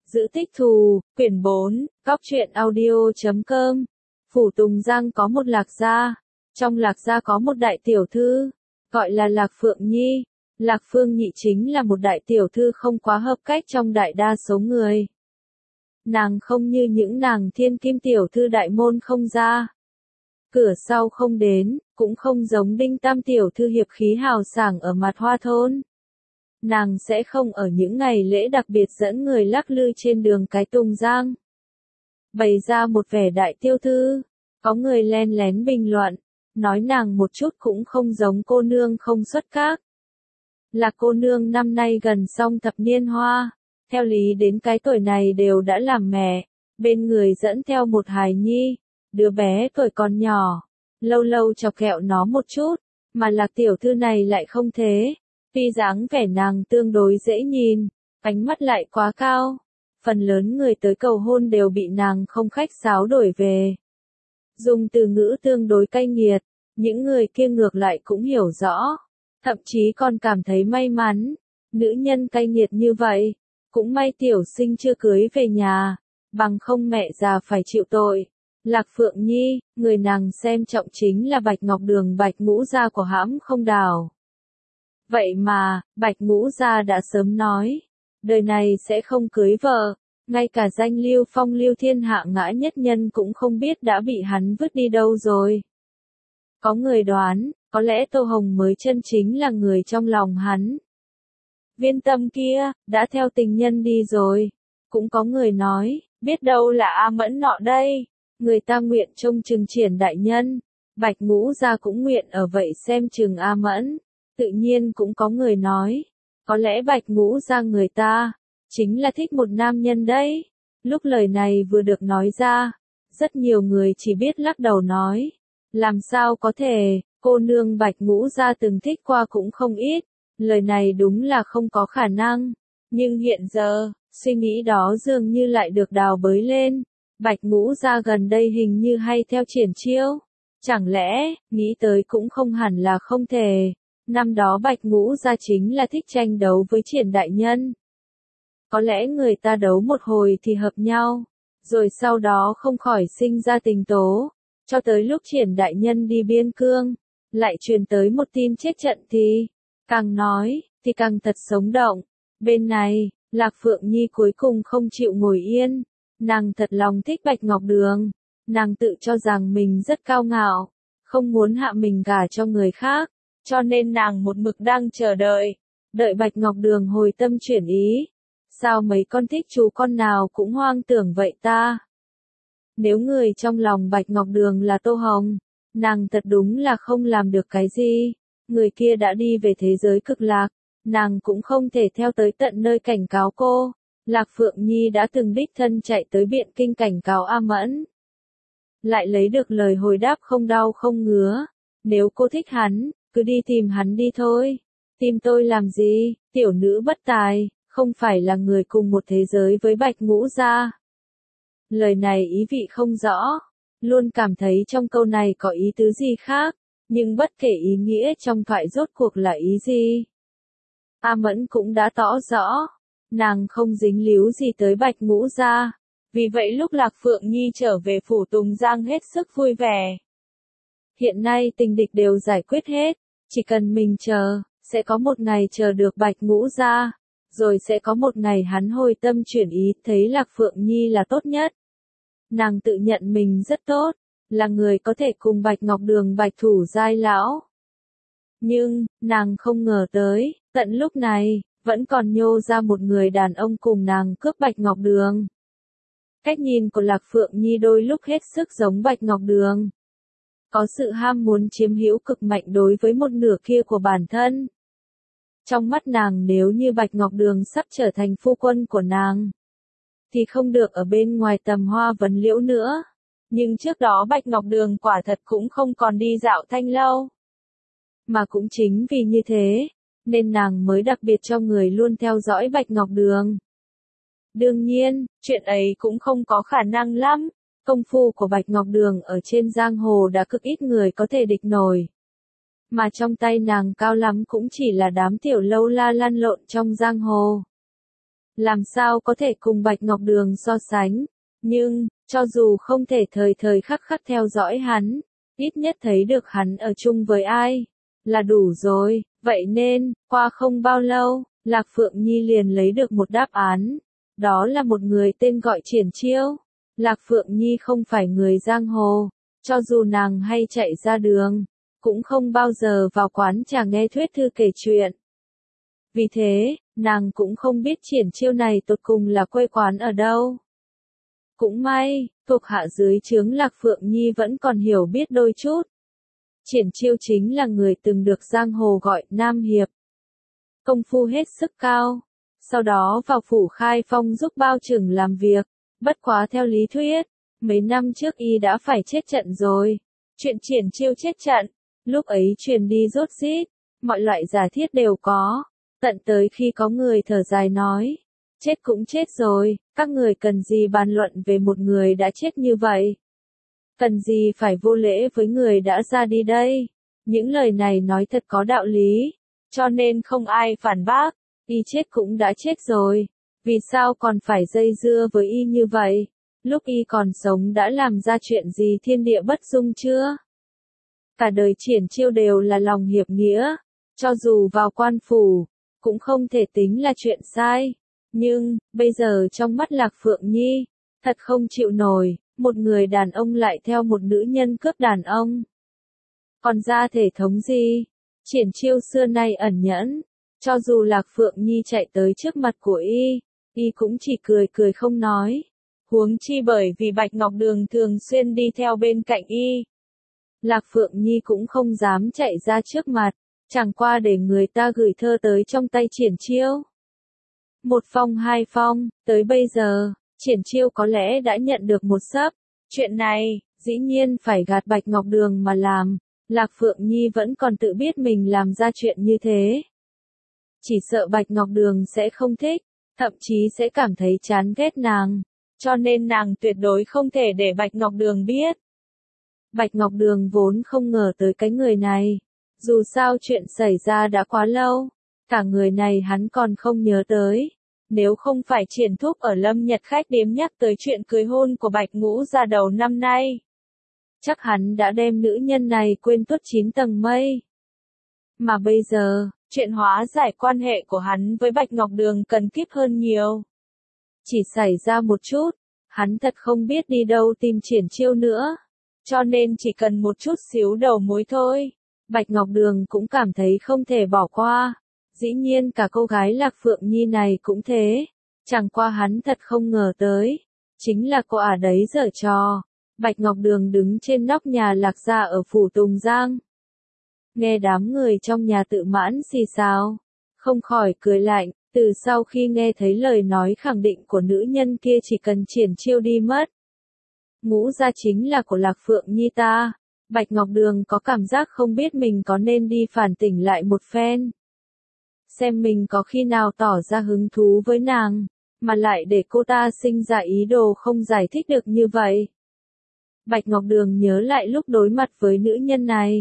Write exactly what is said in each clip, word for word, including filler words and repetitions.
Giữ tích thù, quyển bốn, góc truyện audio.com. Phủ Tùng Giang có một Lạc gia. Trong Lạc gia có một đại tiểu thư, gọi là Lạc Phượng Nhi. Lạc Phương Nhị chính là một đại tiểu thư không quá hợp cách trong đại đa số người. Nàng không như những nàng thiên kim tiểu thư đại môn không ra, cửa sau không đến, cũng không giống Đinh Tam tiểu thư hiệp khí hào sảng ở mặt hoa thôn. Nàng sẽ không ở những ngày lễ đặc biệt dẫn người lắc lư trên đường cái Tùng Giang, bày ra một vẻ đại tiêu thư. Có người len lén bình luận, nói nàng một chút cũng không giống cô nương không xuất các. Là cô nương năm nay gần xong thập niên hoa, theo lý đến cái tuổi này đều đã làm mẹ, bên người dẫn theo một hài nhi, đứa bé tuổi còn nhỏ, lâu lâu chọc ghẹo nó một chút, mà Lạc tiểu thư này lại không thế. Tuy dáng vẻ nàng tương đối dễ nhìn, ánh mắt lại quá cao, phần lớn người tới cầu hôn đều bị nàng không khách sáo đổi về. Dùng từ ngữ tương đối cay nghiệt, những người kia ngược lại cũng hiểu rõ, thậm chí còn cảm thấy may mắn. Nữ nhân cay nghiệt như vậy, cũng may tiểu sinh chưa cưới về nhà, bằng không mẹ già phải chịu tội. Lạc Phượng Nhi, người nàng xem trọng chính là Bạch Ngọc Đường Bạch Ngũ gia của hãm không đào. Vậy mà, Bạch Ngũ gia đã sớm nói, đời này sẽ không cưới vợ, ngay cả danh Lưu Phong Lưu Thiên hạ ngã nhất nhân cũng không biết đã bị hắn vứt đi đâu rồi. Có người đoán, có lẽ Tô Hồng mới chân chính là người trong lòng hắn. Viên Tâm kia, đã theo tình nhân đi rồi. Cũng có người nói, biết đâu là A Mẫn nọ đây, người ta nguyện trông chừng Triển đại nhân, Bạch Ngũ gia cũng nguyện ở vậy xem chừng A Mẫn. Tự nhiên cũng có người nói, có lẽ Bạch Ngũ gia người ta, chính là thích một nam nhân đấy. Lúc lời này vừa được nói ra, rất nhiều người chỉ biết lắc đầu nói, làm sao có thể, cô nương Bạch Ngũ gia từng thích qua cũng không ít, lời này đúng là không có khả năng. Nhưng hiện giờ, suy nghĩ đó dường như lại được đào bới lên, Bạch Ngũ gia gần đây hình như hay theo Triển chiêu, chẳng lẽ, nghĩ tới cũng không hẳn là không thể. Năm đó Bạch Ngũ gia chính là thích tranh đấu với Triển đại nhân. Có lẽ người ta đấu một hồi thì hợp nhau, rồi sau đó không khỏi sinh ra tình tố, cho tới lúc Triển đại nhân đi biên cương, lại truyền tới một tin chết trận thì, càng nói, thì càng thật sống động. Bên này, Lạc Phượng Nhi cuối cùng không chịu ngồi yên, nàng thật lòng thích Bạch Ngọc Đường, nàng tự cho rằng mình rất cao ngạo, không muốn hạ mình gả cho người khác. Cho nên nàng một mực đang chờ đợi, đợi Bạch Ngọc Đường hồi tâm chuyển ý. Sao mấy con thích chú con nào cũng hoang tưởng vậy ta? Nếu người trong lòng Bạch Ngọc Đường là Tô Hồng, nàng thật đúng là không làm được cái gì. Người kia đã đi về thế giới cực lạc, nàng cũng không thể theo tới tận nơi cảnh cáo cô. Lạc Phượng Nhi đã từng đích thân chạy tới Biện Kinh cảnh cáo A Mẫn, lại lấy được lời hồi đáp không đau không ngứa. Nếu cô thích hắn, cứ đi tìm hắn đi thôi. Tìm tôi làm gì, tiểu nữ bất tài, không phải là người cùng một thế giới với Bạch Ngũ gia. Lời này ý vị không rõ, luôn cảm thấy trong câu này có ý tứ gì khác, nhưng bất kể ý nghĩa trong thoại rốt cuộc là ý gì. A Mẫn cũng đã tỏ rõ, nàng không dính líu gì tới Bạch Ngũ gia, vì vậy lúc Lạc Phượng Nhi trở về phủ Tùng Giang hết sức vui vẻ. Hiện nay tình địch đều giải quyết hết, chỉ cần mình chờ, sẽ có một ngày chờ được Bạch Ngũ gia, rồi sẽ có một ngày hắn hồi tâm chuyển ý, thấy Lạc Phượng Nhi là tốt nhất. Nàng tự nhận mình rất tốt, là người có thể cùng Bạch Ngọc Đường Bạch thủ giai lão. Nhưng, nàng không ngờ tới, tận lúc này, vẫn còn nhô ra một người đàn ông cùng nàng cướp Bạch Ngọc Đường. Cách nhìn của Lạc Phượng Nhi đôi lúc hết sức giống Bạch Ngọc Đường. Có sự ham muốn chiếm hữu cực mạnh đối với một nửa kia của bản thân. Trong mắt nàng nếu như Bạch Ngọc Đường sắp trở thành phu quân của nàng, thì không được ở bên ngoài tầm hoa vấn liễu nữa. Nhưng trước đó Bạch Ngọc Đường quả thật cũng không còn đi dạo thanh lâu. Mà cũng chính vì như thế, nên nàng mới đặc biệt cho người luôn theo dõi Bạch Ngọc Đường. Đương nhiên, chuyện ấy cũng không có khả năng lắm. Công phu của Bạch Ngọc Đường ở trên giang hồ đã cực ít người có thể địch nổi. Mà trong tay nàng cao lắm cũng chỉ là đám tiểu lâu la lăn lộn trong giang hồ. làm sao có thể cùng Bạch Ngọc Đường so sánh, nhưng, cho dù không thể thời thời khắc khắc theo dõi hắn, ít nhất thấy được hắn ở chung với ai, là đủ rồi, vậy nên, qua không bao lâu, Lạc Phượng Nhi liền lấy được một đáp án, đó là một người tên gọi Triển Chiêu. Lạc Phượng Nhi không phải người giang hồ, cho dù nàng hay chạy ra đường, cũng không bao giờ vào quán trà nghe thuyết thư kể chuyện. Vì thế, nàng cũng không biết Triển Chiêu này tột cùng là quê quán ở đâu. Cũng may, thuộc hạ dưới trướng Lạc Phượng Nhi vẫn còn hiểu biết đôi chút. Triển Chiêu chính là người từng được giang hồ gọi Nam Hiệp. Công phu hết sức cao, sau đó vào phủ Khai Phong giúp bao trưởng làm việc, bất quá theo lý thuyết, mấy năm trước y đã phải chết trận rồi. Chuyện Triển Chiêu chết trận, lúc ấy truyền đi rốt rít, mọi loại giả thiết đều có, tận tới khi có người thở dài nói, chết cũng chết rồi, các người cần gì bàn luận về một người đã chết như vậy? Cần gì phải vô lễ với người đã ra đi đây? Những lời này nói thật có đạo lý, cho nên không ai phản bác, y chết cũng đã chết rồi, vì sao còn phải dây dưa với y như vậy? Lúc y còn sống đã làm ra chuyện gì thiên địa bất dung chưa? Cả đời Triển Chiêu đều là lòng hiệp nghĩa, cho dù vào quan phủ, cũng không thể tính là chuyện sai. Nhưng, bây giờ trong mắt Lạc Phượng Nhi, thật không chịu nổi, một người đàn ông lại theo một nữ nhân cướp đàn ông. Còn ra thể thống gì? Triển Chiêu xưa nay ẩn nhẫn, cho dù Lạc Phượng Nhi chạy tới trước mặt của y, y cũng chỉ cười cười không nói. Huống chi bởi vì Bạch Ngọc Đường thường xuyên đi theo bên cạnh y. Lạc Phượng Nhi cũng không dám chạy ra trước mặt, chẳng qua để người ta gửi thơ tới trong tay Triển Chiêu. Một phong hai phong, tới bây giờ, Triển Chiêu có lẽ đã nhận được một sấp. Chuyện này, dĩ nhiên phải gạt Bạch Ngọc Đường mà làm. Lạc Phượng Nhi vẫn còn tự biết mình làm ra chuyện như thế. Chỉ sợ Bạch Ngọc Đường sẽ không thích, thậm chí sẽ cảm thấy chán ghét nàng. Cho nên nàng tuyệt đối không thể để Bạch Ngọc Đường biết. Bạch Ngọc Đường vốn không ngờ tới cái người này. Dù sao chuyện xảy ra đã quá lâu, cả người này hắn còn không nhớ tới. Nếu không phải Triển Thúc ở Lâm Nhật khách điếm nhắc tới chuyện cưới hôn của Bạch Ngũ ra đầu năm nay, chắc hắn đã đem nữ nhân này quên tuốt chín tầng mây. Mà bây giờ, chuyện hóa giải quan hệ của hắn với Bạch Ngọc Đường cần kíp hơn nhiều. Chỉ xảy ra một chút, hắn thật không biết đi đâu tìm Triển Chiêu nữa. Cho nên chỉ cần một chút xíu đầu mối thôi, Bạch Ngọc Đường cũng cảm thấy không thể bỏ qua. Dĩ nhiên cả cô gái Lạc Phượng Nhi này cũng thế. Chẳng qua hắn thật không ngờ tới. Chính là cô ả đấy giở trò. Bạch Ngọc Đường đứng trên nóc nhà Lạc gia ở phủ Tùng Giang. Nghe đám người trong nhà tự mãn xì xào. Không khỏi cười lạnh. Từ sau khi nghe thấy lời nói khẳng định của nữ nhân kia chỉ cần Triển Chiêu đi mất. Ngũ gia chính là của Lạc Phượng Nhi ta. Bạch Ngọc Đường có cảm giác không biết mình có nên đi phản tỉnh lại một phen. Xem mình có khi nào tỏ ra hứng thú với nàng, mà lại để cô ta sinh ra ý đồ không giải thích được như vậy. Bạch Ngọc Đường nhớ lại lúc đối mặt với nữ nhân này.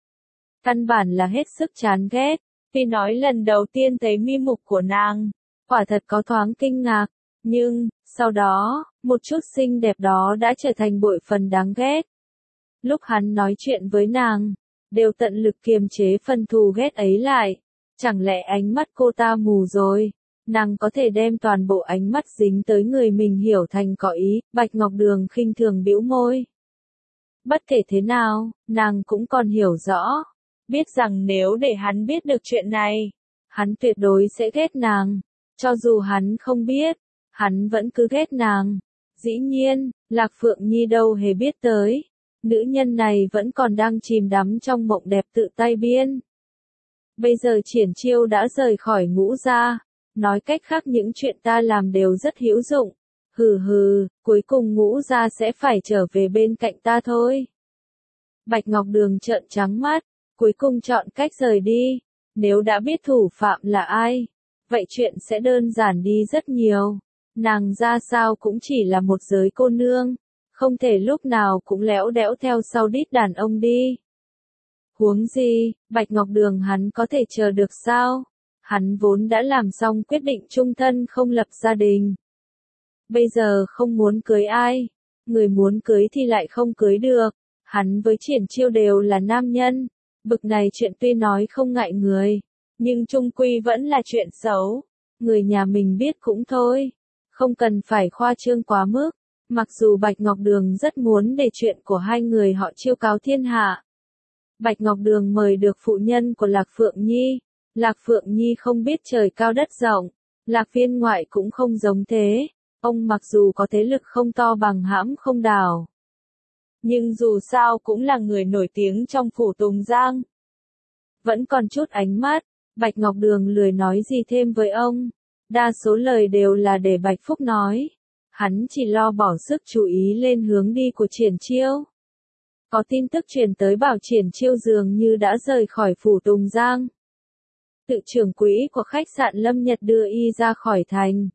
Căn bản là hết sức chán ghét, vì nói lần đầu tiên thấy mi mục của nàng, quả thật có thoáng kinh ngạc, nhưng, sau đó, một chút xinh đẹp đó đã trở thành bội phần đáng ghét. Lúc hắn nói chuyện với nàng, đều tận lực kiềm chế phần thù ghét ấy lại. Chẳng lẽ ánh mắt cô ta mù rồi? Nàng có thể đem toàn bộ ánh mắt dính tới người mình hiểu thành có ý. Bạch Ngọc Đường khinh thường bĩu môi. Bất kể thế nào, nàng cũng còn hiểu rõ. Biết rằng nếu để hắn biết được chuyện này, hắn tuyệt đối sẽ ghét nàng. Cho dù hắn không biết, hắn vẫn cứ ghét nàng. Dĩ nhiên, Lạc Phượng Nhi đâu hề biết tới. Nữ nhân này vẫn còn đang chìm đắm trong mộng đẹp tự tay biên. Bây giờ Triển Chiêu đã rời khỏi Ngũ gia, nói cách khác những chuyện ta làm đều rất hữu dụng. Hừ hừ, cuối cùng Ngũ gia sẽ phải trở về bên cạnh ta thôi. Bạch Ngọc Đường trợn trắng mắt, cuối cùng chọn cách rời đi. Nếu đã biết thủ phạm là ai, vậy chuyện sẽ đơn giản đi rất nhiều. Nàng ra sao cũng chỉ là một giới cô nương, không thể lúc nào cũng lẽo đẽo theo sau đít đàn ông đi. Huống gì, Bạch Ngọc Đường hắn có thể chờ được sao? Hắn vốn đã làm xong quyết định chung thân không lập gia đình. Bây giờ không muốn cưới ai, người muốn cưới thì lại không cưới được. Hắn với Triển Chiêu đều là nam nhân, bực này chuyện tuy nói không ngại người, nhưng chung quy vẫn là chuyện xấu. Người nhà mình biết cũng thôi, không cần phải khoa trương quá mức. Mặc dù Bạch Ngọc Đường rất muốn để chuyện của hai người họ chiêu cáo thiên hạ. Bạch Ngọc Đường mời được phụ nhân của Lạc Phượng Nhi. Lạc Phượng Nhi không biết trời cao đất rộng, Lạc Viên Ngoại cũng không giống thế. Ông mặc dù có thế lực không to bằng Hãm Không Đào, nhưng dù sao cũng là người nổi tiếng trong phủ Tùng Giang. Vẫn còn chút ánh mắt, Bạch Ngọc Đường lười nói gì thêm với ông. Đa số lời đều là để Bạch Phúc nói. Hắn chỉ lo bỏ sức chú ý lên hướng đi của Triển Chiêu. Có tin tức truyền tới bảo Triển Chiêu dường như đã rời khỏi phủ Tùng Giang. Tự trưởng quỹ của khách sạn Lâm Nhật đưa y ra khỏi thành.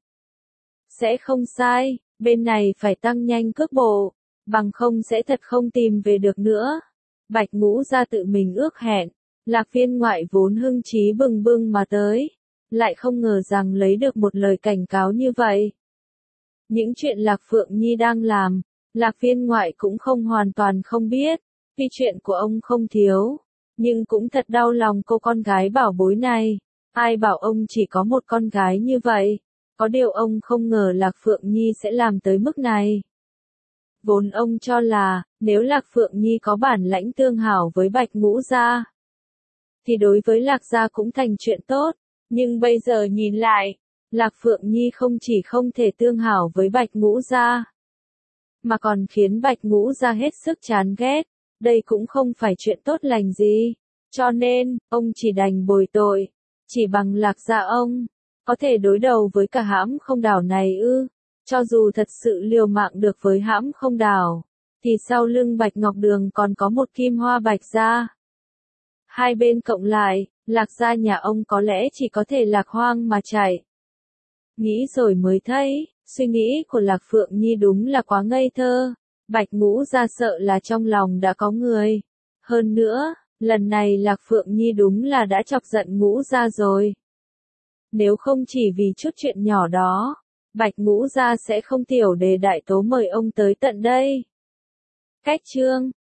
Sẽ không sai, bên này phải tăng nhanh cước bộ, bằng không sẽ thật không tìm về được nữa. Bạch Ngũ ra tự mình ước hẹn, Lạc Viên Ngoại vốn hưng trí bừng bừng mà tới, lại không ngờ rằng lấy được một lời cảnh cáo như vậy. Những chuyện Lạc Phượng Nhi đang làm, Lạc Viên Ngoại cũng không hoàn toàn không biết, vì chuyện của ông không thiếu, nhưng cũng thật đau lòng cô con gái bảo bối này. Ai bảo ông chỉ có một con gái như vậy, có điều ông không ngờ Lạc Phượng Nhi sẽ làm tới mức này. Vốn ông cho là, nếu Lạc Phượng Nhi có bản lãnh tương hảo với Bạch Ngũ gia, thì đối với Lạc gia cũng thành chuyện tốt, nhưng bây giờ nhìn lại, Lạc Phượng Nhi không chỉ không thể tương hảo với Bạch Ngũ gia, mà còn khiến Bạch Ngũ gia hết sức chán ghét, đây cũng không phải chuyện tốt lành gì, cho nên, ông chỉ đành bồi tội, chỉ bằng Lạc gia ông, có thể đối đầu với cả Hãm Không Đào này ư, cho dù thật sự liều mạng được với Hãm Không Đào, thì sau lưng Bạch Ngọc Đường còn có một Kim Hoa Bạch gia. Hai bên cộng lại, Lạc gia nhà ông có lẽ chỉ có thể lạc hoang mà chạy. Nghĩ rồi mới thấy, suy nghĩ của Lạc Phượng Nhi đúng là quá ngây thơ. Bạch Ngũ gia sợ là trong lòng đã có người. Hơn nữa, lần này Lạc Phượng Nhi đúng là đã chọc giận Ngũ gia rồi. Nếu không chỉ vì chút chuyện nhỏ đó, Bạch Ngũ gia sẽ không tiểu đề đại tố mời ông tới tận đây. Cách chương